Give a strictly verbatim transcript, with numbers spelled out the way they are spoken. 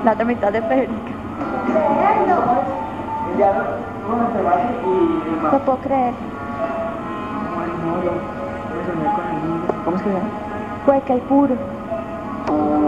La otra mitad de Federica. No puedo creer. ¿Cómo es que se llama? Hueca y puro.